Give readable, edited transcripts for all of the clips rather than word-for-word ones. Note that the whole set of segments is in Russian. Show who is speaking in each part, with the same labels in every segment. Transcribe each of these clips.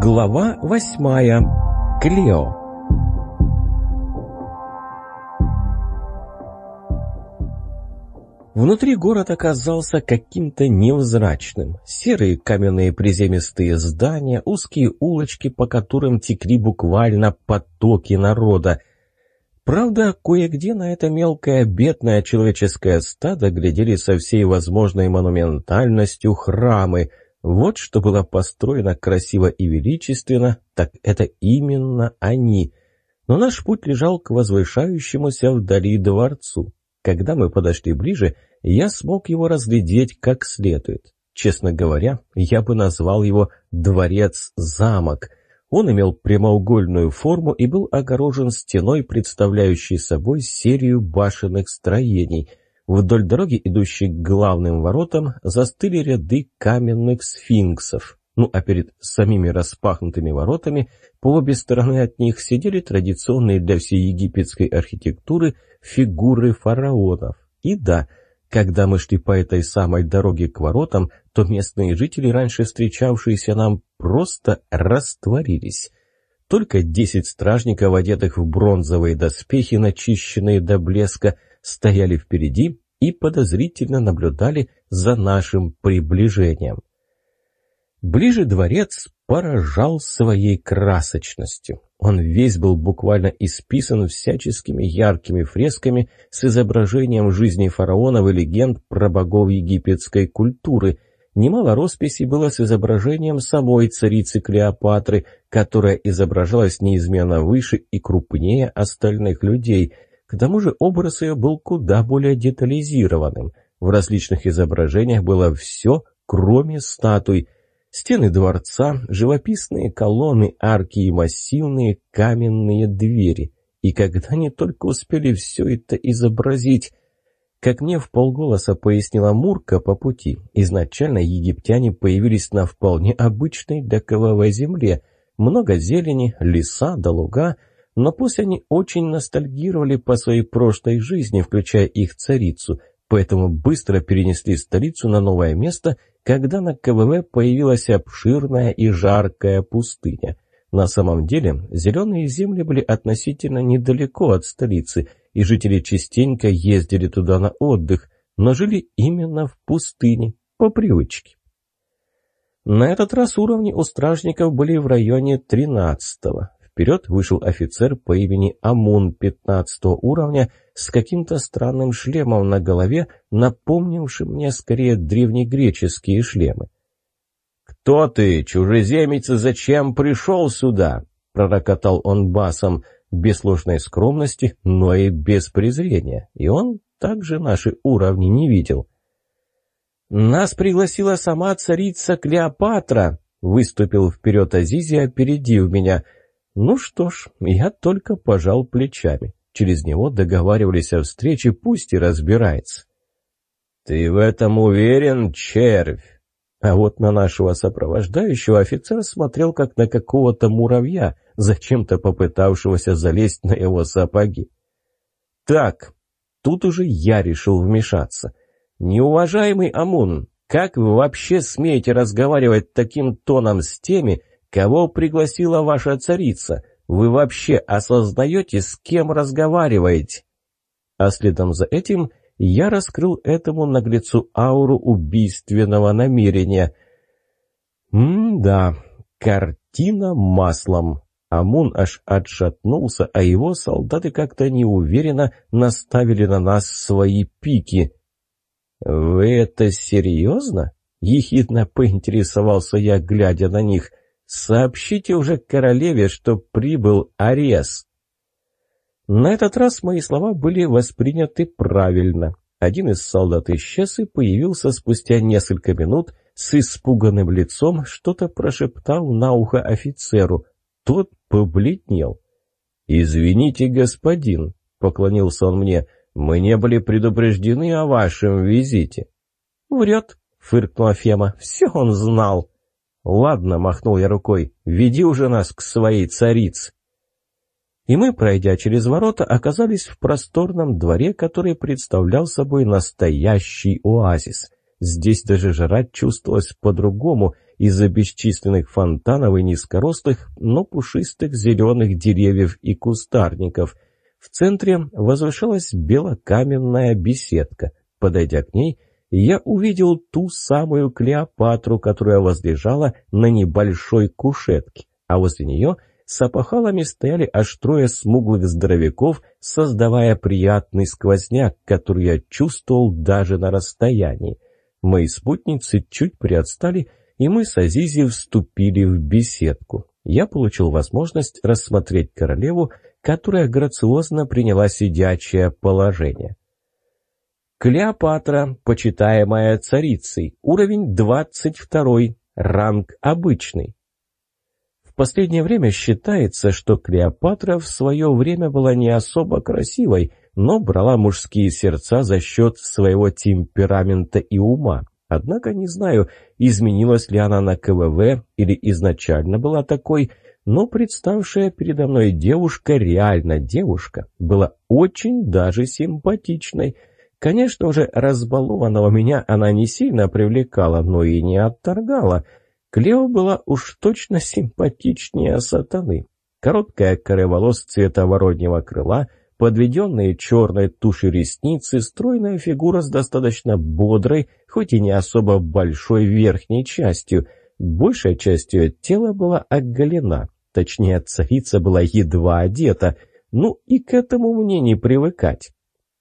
Speaker 1: Глава 8. Клео. Внутри город оказался каким-то невзрачным. Серые каменные приземистые здания, узкие улочки, по которым текли буквально потоки народа. Правда, кое-где на это мелкое бедное человеческое стадо глядели со всей возможной монументальностью храмы. Вот что было построено красиво и величественно, так это именно они. Но наш путь лежал к возвышающемуся вдали дворцу. Когда мы подошли ближе, я смог его разглядеть как следует. Честно говоря, я бы назвал его «дворец-замок». Он имел прямоугольную форму и был огорожен стеной, представляющей собой серию башенных строений. Вдоль дороги, идущей к главным воротам, застыли ряды каменных сфинксов. А перед самими распахнутыми воротами, по обе стороны от них, сидели традиционные для всей египетской архитектуры фигуры фараонов. И да, когда мы шли по этой самой дороге к воротам, то местные жители, раньше встречавшиеся нам, просто растворились. Только 10 стражников, одетых в бронзовые доспехи, начищенные до блеска, стояли впереди и подозрительно наблюдали за нашим приближением. Ближе дворец поражал своей красочностью. Он весь был буквально исписан всяческими яркими фресками с изображением жизни фараонов и легенд про богов египетской культуры. Немало росписей было с изображением самой царицы Клеопатры, которая изображалась неизменно выше и крупнее остальных людей. К тому же образ ее был куда более детализированным. В различных изображениях было все, кроме статуй. Стены дворца, живописные колонны, арки и массивные каменные двери. И когда они только успели все это изобразить, как мне вполголоса пояснила Мурка по пути, изначально египтяне появились на вполне обычной докововой земле. Много зелени, леса да луга, но после они очень ностальгировали по своей прошлой жизни, включая их царицу, поэтому быстро перенесли столицу на новое место, когда на КВВ появилась обширная и жаркая пустыня. На самом деле, зеленые земли были относительно недалеко от столицы, и жители частенько ездили туда на отдых, но жили именно в пустыне, по привычке. На этот раз уровни у стражников были в районе 13-го. Вперед вышел офицер по имени Амун 15-го уровня с каким-то странным шлемом на голове, напомнившим мне скорее древнегреческие шлемы. «Кто ты, чужеземец, и зачем пришел сюда?» — пророкотал он басом, без ложной скромности, но и без презрения, и он также наши уровни не видел. «Нас пригласила сама царица Клеопатра», — выступил вперед Азизи, опередив меня. Ну что ж, я только пожал плечами. Через него договаривались о встрече, пусть и разбирается. «Ты в этом уверен, червь?» А вот на нашего сопровождающего офицер смотрел, как на какого-то муравья, зачем-то попытавшегося залезть на его сапоги. Так, тут уже я решил вмешаться. «Неуважаемый Амун, как вы вообще смеете разговаривать таким тоном с теми, кого пригласила ваша царица? Вы вообще осознаете, с кем разговариваете?» А следом за этим я раскрыл этому наглецу ауру убийственного намерения. Да, картина маслом. Амун аж отшатнулся, а его солдаты как-то неуверенно наставили на нас свои пики. «Вы это серьезно?» — ехидно поинтересовался я, глядя на них. «Сообщите уже королеве, что прибыл Арес». На этот раз мои слова были восприняты правильно. Один из солдат исчез и появился спустя несколько минут с испуганным лицом, что-то прошептав на ухо офицеру. Тот побледнел. «Извините, господин», — поклонился он мне, — «мы не были предупреждены о вашем визите». «Врет», — фыркнула Фема, — «все он знал». «Ладно», — махнул я рукой, — «веди уже нас к своей царице». И мы, пройдя через ворота, оказались в просторном дворе, который представлял собой настоящий оазис. Здесь даже жара чувствовалась по-другому из-за бесчисленных фонтанов и низкорослых, но пушистых зеленых деревьев и кустарников. В центре возвышалась белокаменная беседка. Подойдя к ней, я увидел ту самую Клеопатру, которая возлежала на небольшой кушетке, а возле нее с опахалами стояли аж трое смуглых здоровяков, создавая приятный сквозняк, который я чувствовал даже на расстоянии. Мои спутницы чуть приотстали, и мы с Азизи вступили в беседку. Я получил возможность рассмотреть королеву, которая грациозно приняла сидячее положение. Клеопатра, почитаемая царицей, уровень 22, ранг обычный. В последнее время считается, что Клеопатра в свое время была не особо красивой, но брала мужские сердца за счет своего темперамента и ума. Однако не знаю, изменилась ли она на КВВ или изначально была такой, но представшая передо мной девушка, реально девушка, была очень даже симпатичной. Конечно, уже разбалованного меня она не сильно привлекала, но и не отторгала. Клео была уж точно симпатичнее сатаны. Короткая коре волос цвета вороньего крыла, подведенные черной тушью ресницы, стройная фигура с достаточно бодрой, хоть и не особо большой верхней частью. Большая часть ее тела была оголена, точнее, царица была едва одета. Ну и к этому мне не привыкать.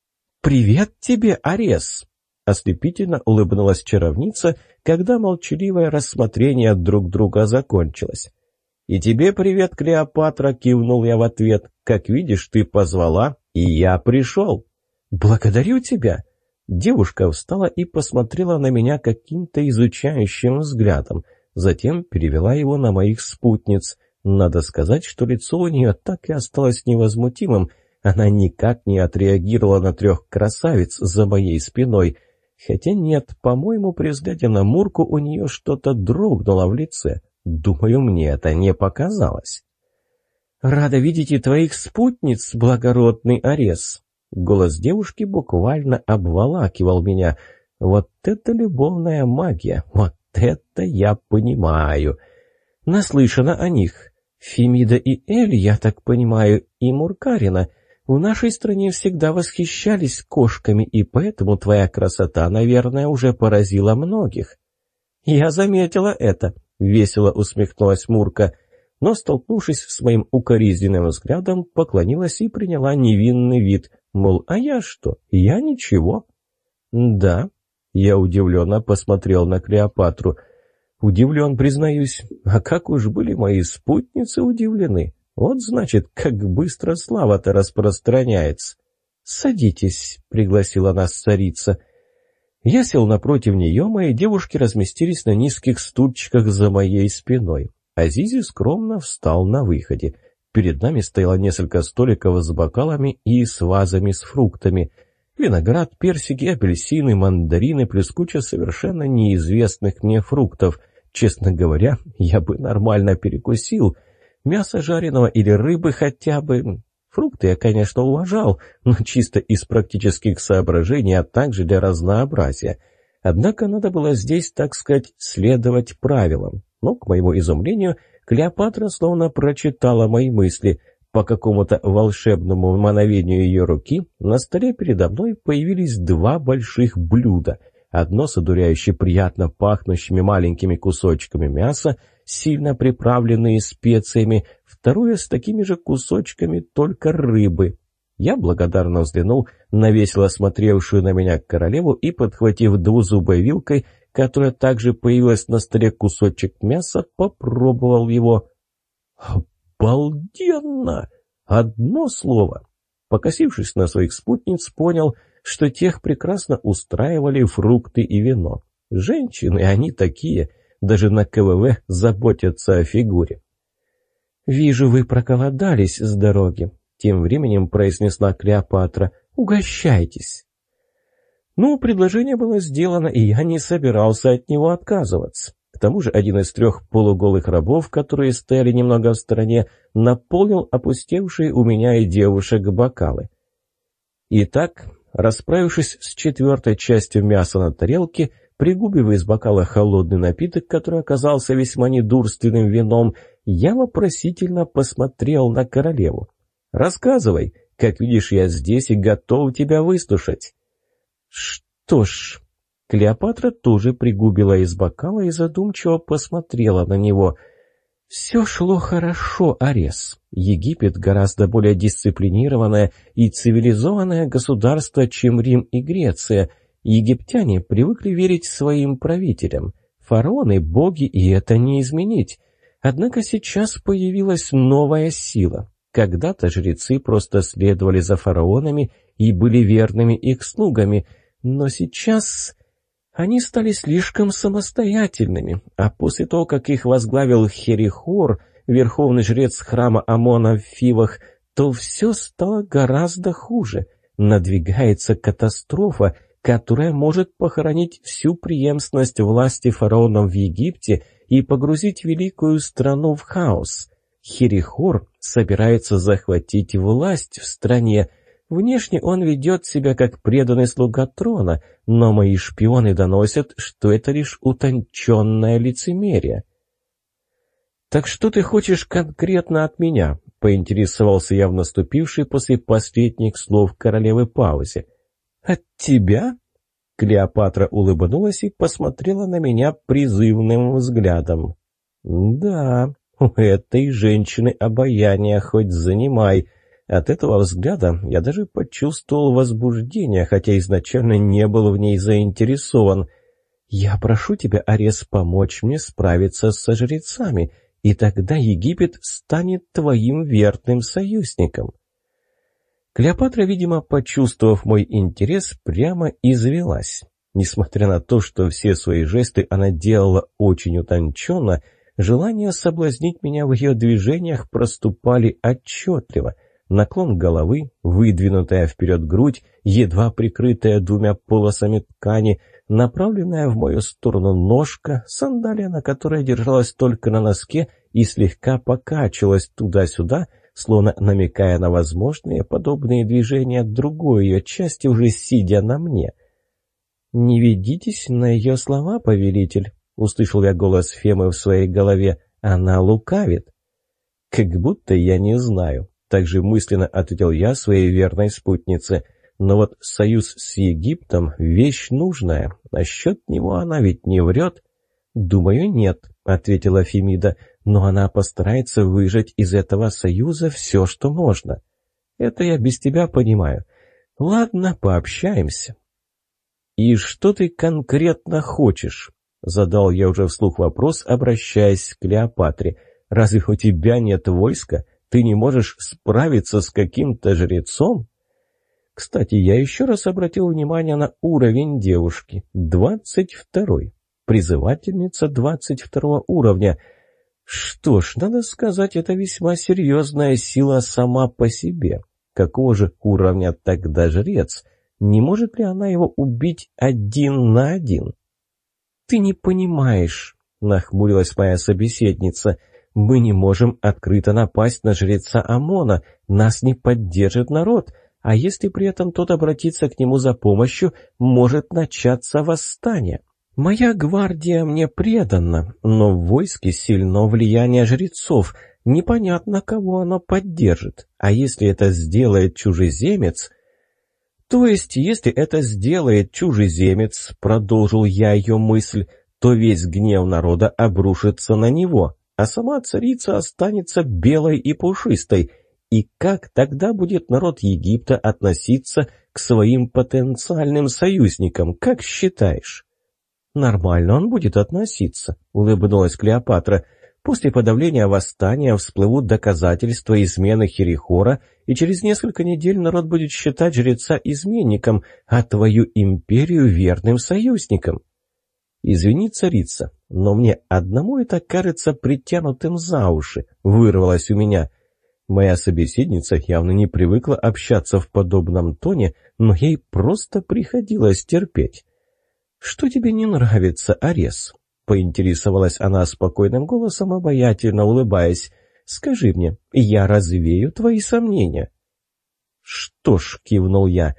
Speaker 1: «Привет тебе, Арес!» — ослепительно улыбнулась чаровница, когда молчаливое рассмотрение друг друга закончилось. «И тебе привет, Клеопатра!» — кивнул я в ответ. «Как видишь, ты позвала, и я пришел!» «Благодарю тебя!» Девушка встала и посмотрела на меня каким-то изучающим взглядом, затем перевела его на моих спутниц. Надо сказать, что лицо у нее так и осталось невозмутимым. Она никак не отреагировала на трех красавиц за моей спиной. Хотя нет, по-моему, при взгляде на Мурку у нее что-то дрогнуло в лице. Думаю, мне это не показалось. «Рада видеть и твоих спутниц, благородный Арес!» Голос девушки буквально обволакивал меня. «Вот это любовная магия! Вот это я понимаю! Наслышана о них! Фемида и Эль, я так понимаю, и Муркарина. В нашей стране всегда восхищались кошками, и поэтому твоя красота, наверное, уже поразила многих». «Я заметила это», — весело усмехнулась Мурка, но, столкнувшись с моим укоризненным взглядом, поклонилась и приняла невинный вид, мол, а я что, я ничего. «Да», — я удивленно посмотрел на Клеопатру. «Удивлен, признаюсь, а как уж были мои спутницы удивлены. Вот, значит, как быстро слава-то распространяется». «Садитесь», — пригласила нас царица. Я сел напротив нее, мои девушки разместились на низких стульчиках за моей спиной. Азизи скромно встал на выходе. Перед нами стояло несколько столиков с бокалами и с вазами с фруктами. Виноград, персики, апельсины, мандарины, плюс куча совершенно неизвестных мне фруктов. Честно говоря, я бы нормально перекусил. Мясо жареного или рыбы хотя бы. Фрукты я, конечно, уважал, но чисто из практических соображений, а также для разнообразия. Однако надо было здесь, так сказать, следовать правилам. Но, к моему изумлению, Клеопатра словно прочитала мои мысли. По какому-то волшебному мановению ее руки на столе передо мной появились два больших блюда. Одно с одуряюще приятно пахнущими маленькими кусочками мяса, сильно приправленные специями, второе с такими же кусочками, только рыбы. Я благодарно взглянул на весело смотревшую на меня королеву и, подхватив двузубой вилкой, которая также появилась на столе, кусочек мяса, попробовал его. Обалденно! Одно слово! Покосившись на своих спутниц, понял, что тех прекрасно устраивали фрукты и вино. Женщины, они такие, даже на КВВ заботятся о фигуре. «Вижу, вы проголодались с дороги», — тем временем произнесла Клеопатра. «Угощайтесь». Ну, предложение было сделано, и я не собирался от него отказываться. К тому же один из трех полуголых рабов, которые стояли немного в стороне, наполнил опустевшие у меня и девушек бокалы. Итак, расправившись с четвертой частью мяса на тарелке, Пригубив из бокала холодный напиток, который оказался весьма недурственным вином, я вопросительно посмотрел на королеву. «Рассказывай, как видишь, я здесь и готов тебя выслушать». «Что ж...» Клеопатра тоже пригубила из бокала и задумчиво посмотрела на него. «Все шло хорошо, Арес. Египет гораздо более дисциплинированное и цивилизованное государство, чем Рим и Греция. Египтяне привыкли верить своим правителям. Фараоны – боги, и это не изменить. Однако сейчас появилась новая сила. Когда-то жрецы просто следовали за фараонами и были верными их слугами, но сейчас они стали слишком самостоятельными, а после того, как их возглавил Херихор, верховный жрец храма Амона в Фивах, то все стало гораздо хуже. Надвигается катастрофа, которая может похоронить всю преемственность власти фараонов в Египте и погрузить великую страну в хаос. Херихор собирается захватить власть в стране. Внешне он ведет себя как преданный слуга трона, но мои шпионы доносят, что это лишь утонченное лицемерие. «Так что ты хочешь конкретно от меня?» — поинтересовался я в наступившей после последних слов королевы паузе. «От тебя?» Клеопатра улыбнулась и посмотрела на меня призывным взглядом. «Да, у этой женщины обаяние хоть занимай». От этого взгляда я даже почувствовал возбуждение, хотя изначально не был в ней заинтересован. «Я прошу тебя, Арес, помочь мне справиться со жрецами, и тогда Египет станет твоим верным союзником». Клеопатра, видимо, почувствовав мой интерес, прямо извелась. Несмотря на то, что все свои жесты она делала очень утонченно, желания соблазнить меня в ее движениях проступали отчетливо. Наклон головы, выдвинутая вперед грудь, едва прикрытая двумя полосами ткани, направленная в мою сторону ножка, сандалия, на которой держалась только на носке и слегка покачивалась туда-сюда, словно намекая на возможные подобные движения другой ее части, уже сидя на мне. «Не ведитесь на ее слова, повелитель», — услышал я голос Фемы в своей голове. «Она лукавит». «Как будто я не знаю», — также мысленно ответил я своей верной спутнице. «Но вот союз с Египтом — вещь нужная. Насчет него она ведь не врет». «Думаю, нет», — ответила Фемида, «но она постарается выжать из этого союза все, что можно. Это я без тебя понимаю. Ладно, пообщаемся». «И что ты конкретно хочешь?» — задал я уже вслух вопрос, обращаясь к Клеопатре. «Разве у тебя нет войска? Ты не можешь справиться с каким-то жрецом?» Кстати, я еще раз обратил внимание на уровень девушки. 22-й. Призывательница 22 уровня. Что ж, надо сказать, это весьма серьезная сила сама по себе. Какого же уровня тогда жрец? Не может ли она его убить 1 на 1? «Ты не понимаешь», — нахмурилась моя собеседница. «Мы не можем открыто напасть на жреца Амона. Нас не поддержит народ. А если при этом тот обратится к нему за помощью, может начаться восстание. Моя гвардия мне предана, но в войске сильно влияние жрецов. Непонятно, кого оно поддержит. А если это сделает чужеземец...» «То есть, если это сделает чужеземец, — продолжил я ее мысль, — то весь гнев народа обрушится на него, а сама царица останется белой и пушистой. И как тогда будет народ Египта относиться к своим потенциальным союзникам, как считаешь?» «Нормально он будет относиться», — улыбнулась Клеопатра. «После подавления восстания всплывут доказательства измены Херихора, и через несколько недель народ будет считать жреца изменником, а твою империю верным союзником». «Извини, царица, но мне одному это кажется притянутым за уши», — вырвалось у меня. Моя собеседница явно не привыкла общаться в подобном тоне, но ей просто приходилось терпеть. «Что тебе не нравится, Арес?» — поинтересовалась она спокойным голосом, обаятельно улыбаясь. «Скажи мне, я развею твои сомнения». «Что ж», — кивнул я,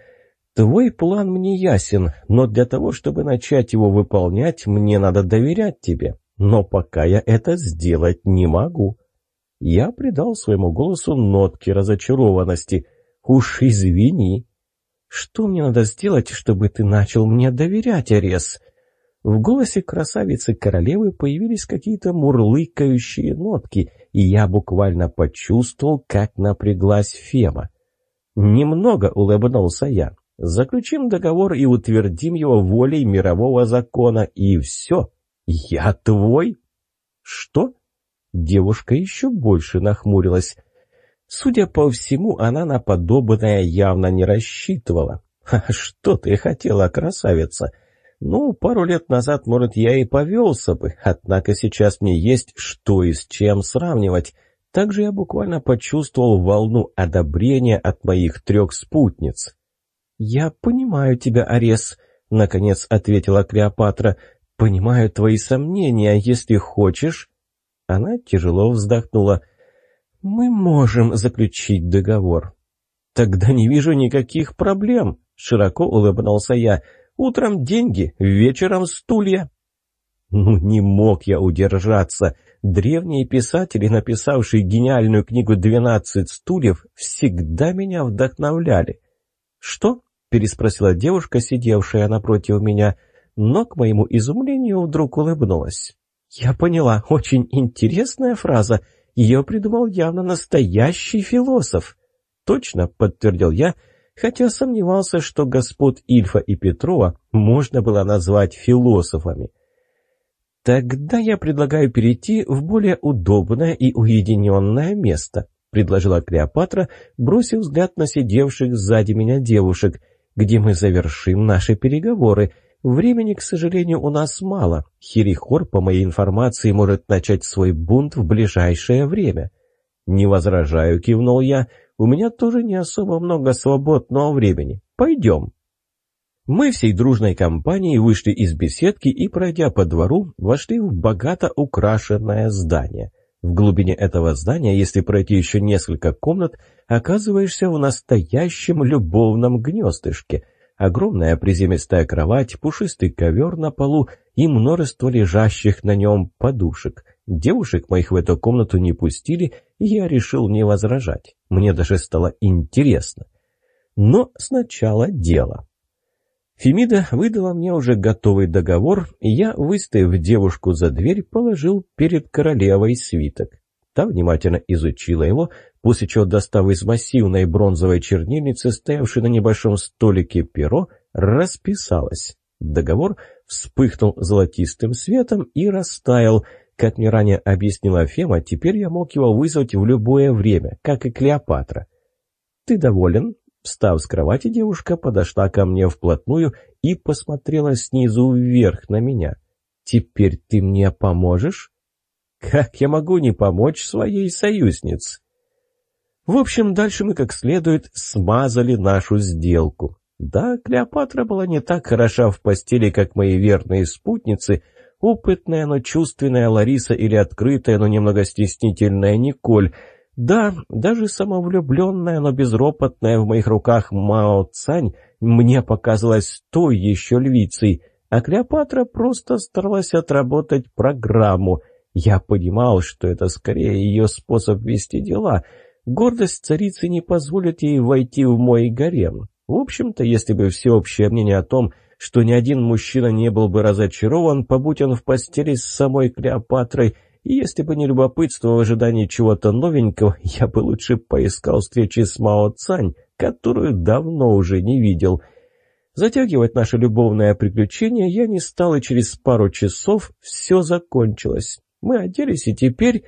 Speaker 1: Твой план мне ясен, но для того, чтобы начать его выполнять, мне надо доверять тебе. Но пока я это сделать не могу. Я придал своему голосу нотки разочарованности. Уж извини. Что мне надо сделать, чтобы ты начал мне доверять, Арес? В голосе красавицы-королевы появились какие-то мурлыкающие нотки, и я буквально почувствовал, как напряглась Фема. Немного улыбнулся я. Заключим договор и утвердим его волей мирового закона, и все. Я твой? Что? Девушка еще больше нахмурилась. Судя по всему, она на подобное явно не рассчитывала. Что ты хотела, красавица? Ну, пару лет назад, может, я и повелся бы, однако сейчас мне есть что и с чем сравнивать. Также я буквально почувствовал волну одобрения от моих 3 спутниц. «Я понимаю тебя, Арес», — наконец ответила Клеопатра. «Понимаю твои сомнения, если хочешь». Она тяжело вздохнула. «Мы можем заключить договор». «Тогда не вижу никаких проблем», — широко улыбнулся я. «Утром деньги, вечером стулья». Ну, не мог я удержаться. Древние писатели, написавшие гениальную книгу «12 стульев», всегда меня вдохновляли. «Что?» — переспросила девушка, сидевшая напротив меня, но, к моему изумлению, вдруг улыбнулась. «Я поняла, очень интересная фраза. Ее придумал явно настоящий философ». «Точно», — подтвердил я, хотя сомневался, что господ Ильфа и Петрова можно было назвать философами. «Тогда я предлагаю перейти в более удобное и уединенное место», — предложила Клеопатра, бросив взгляд на сидевших сзади меня девушек, «где мы завершим наши переговоры. Времени, к сожалению, у нас мало. Херихор, по моей информации, может начать свой бунт в ближайшее время». «Не возражаю», — кивнул я, — «у меня тоже не особо много свободного времени. Пойдем». Мы всей дружной компанией вышли из беседки и, пройдя по двору, вошли в богато украшенное здание. В глубине этого здания, если пройти еще несколько комнат, оказываешься в настоящем любовном гнездышке. Огромная приземистая кровать, пушистый ковер на полу и множество лежащих на нем подушек. Девушек моих в эту комнату не пустили, и я решил не возражать. Мне даже стало интересно. Но сначала дело. Фемида выдала мне уже готовый договор, и я, выставив девушку за дверь, положил перед королевой свиток. Та внимательно изучила его, после чего, достав из массивной бронзовой чернильницы, стоявшей на небольшом столике перо, расписалась. Договор вспыхнул золотистым светом и растаял. Как мне ранее объяснила Фема, теперь я мог его вызвать в любое время, как и Клеопатра. «Ты доволен?» Встав с кровати, девушка подошла ко мне вплотную и посмотрела снизу вверх на меня. «Теперь ты мне поможешь?» «Как я могу не помочь своей союзнице?» В общем, дальше мы как следует смазали нашу сделку. Да, Клеопатра была не так хороша в постели, как мои верные спутницы, опытная, но чувственная Лариса или открытая, но немного стеснительная Николь. Да, даже самовлюбленная, но безропотная в моих руках Мао Цань мне показалась той еще львицей, а Клеопатра просто старалась отработать программу. Я понимал, что это скорее ее способ вести дела. Гордость царицы не позволит ей войти в мой гарем. В общем-то, если бы всеобщее мнение о том, что ни один мужчина не был бы разочарован, побудь он в постели с самой Клеопатрой, и если бы не любопытство в ожидании чего-то новенького, я бы лучше поискал встречи с Мао Цань, которую давно уже не видел. Затягивать наше любовное приключение я не стал, и через пару часов все закончилось. Мы оделись, и теперь...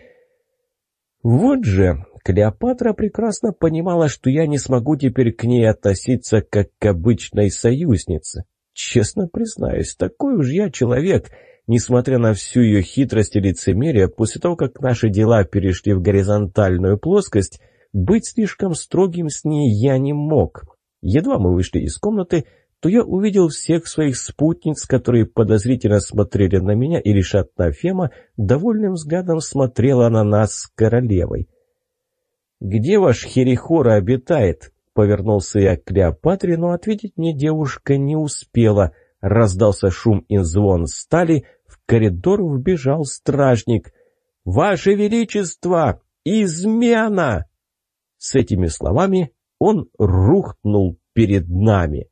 Speaker 1: Вот же, Клеопатра прекрасно понимала, что я не смогу теперь к ней относиться как к обычной союзнице. Честно признаюсь, такой уж я человек. Несмотря на всю ее хитрость и лицемерие, после того, как наши дела перешли в горизонтальную плоскость, быть слишком строгим с ней я не мог. Едва мы вышли из комнаты, то я увидел всех своих спутниц, которые подозрительно смотрели на меня, и лишь одна Фема довольным взглядом смотрела на нас с королевой. «Где ваш Херихора обитает?» Повернулся я к Клеопатре, но ответить мне девушка не успела. Раздался шум и звон стали, в коридор вбежал стражник. «Ваше Величество! Измена!» С этими словами он рухнул перед нами.